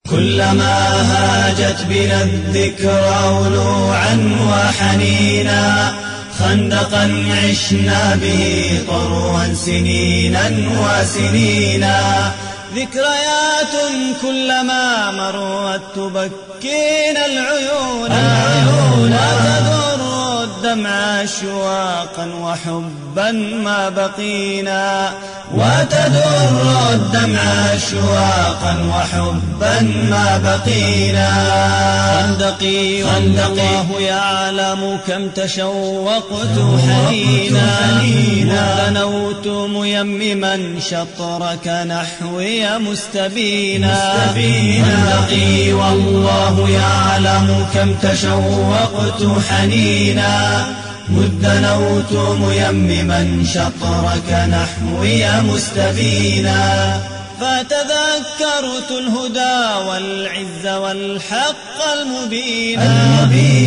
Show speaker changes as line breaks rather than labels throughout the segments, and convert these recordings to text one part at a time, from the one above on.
كلما هاجت بنا الذكرى ولوعا وحنينا، خندقا عشنا به طروا سنينا وسنينا. ذكريات كلما مرت تبكينا العيون، وتذر الدمع أشواقا وحبا ما بقينا، وتذر الدمع أشواقا وحبا ما بقينا. خندقي والله يعلم كم تشوقت حنينا، ودنوت ميمما شطرك نحوي مستبينا. خندقي والله يعلم كم تشوقت حنينا، مذ دنوت ميمما شطرك نحوي مستبينا. فتذكرت الهدى والعز والحق المبينا،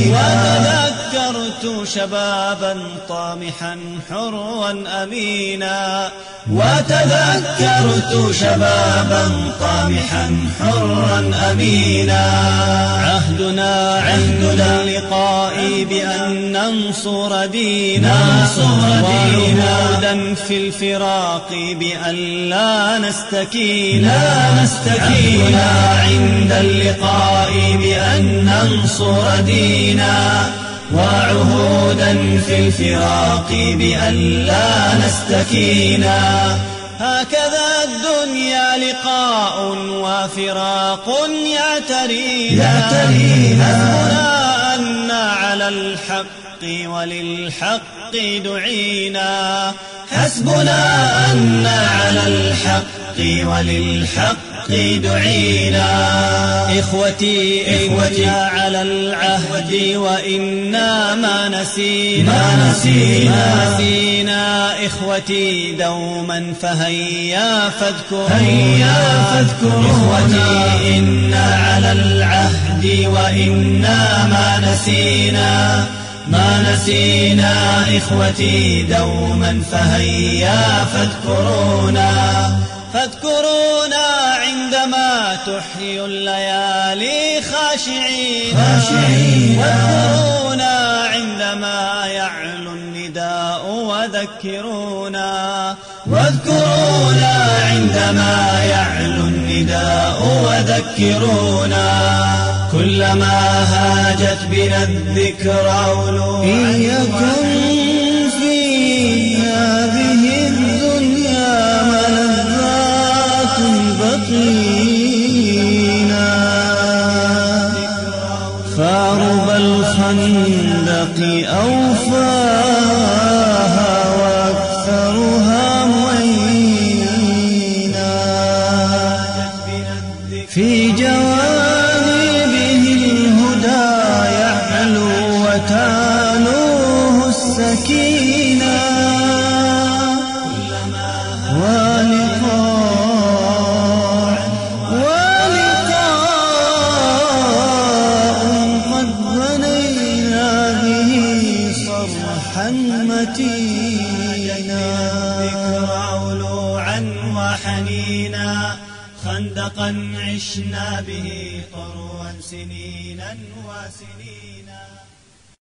وتذكرت شبابا طامحا حرا أمينا، وتذكرت شبابا طامحا حرا أمينا. عهدنا اللقاء بأن ننصر دينا، وعهودا في الفراق بأن لا نستكينا. عهدنا عند اللقاء بأن ننصر دينا، وعهودا في الفراق بأن لا نستكينا. هكذا الدنيا لقاء وفراق يعترينا، حسبنا أن على الحق وللحق دعينا، حسبنا أن على الحق وللحق دعينا. إخوتي على العهد وإنا ما نسينا، إخوتي دوما فهيا فاذكرونا. إخوتي إنا على العهد وإنا ما نسينا، إخوتي دوما فهيا فاذكرونا عندما تحيي الليالي خاشعين، واذكرونا عندما يعلو النداء واذكرونا عندما يعلو النداء وذكرونا. كلما هاجت بنا الذكرى ولوعا،
إن يكن في هذه الدنيا ملذات بقينا، فعرب الخندق أوفاها وأكثرها معينا. في جوانبه الهدى يعلو وتالوه السكينة، ولقاء قد بنينا به صرحا متينا.
ذكرى ولوعا وحنينا، خندقا عشنا به طروا سنينا وسنين.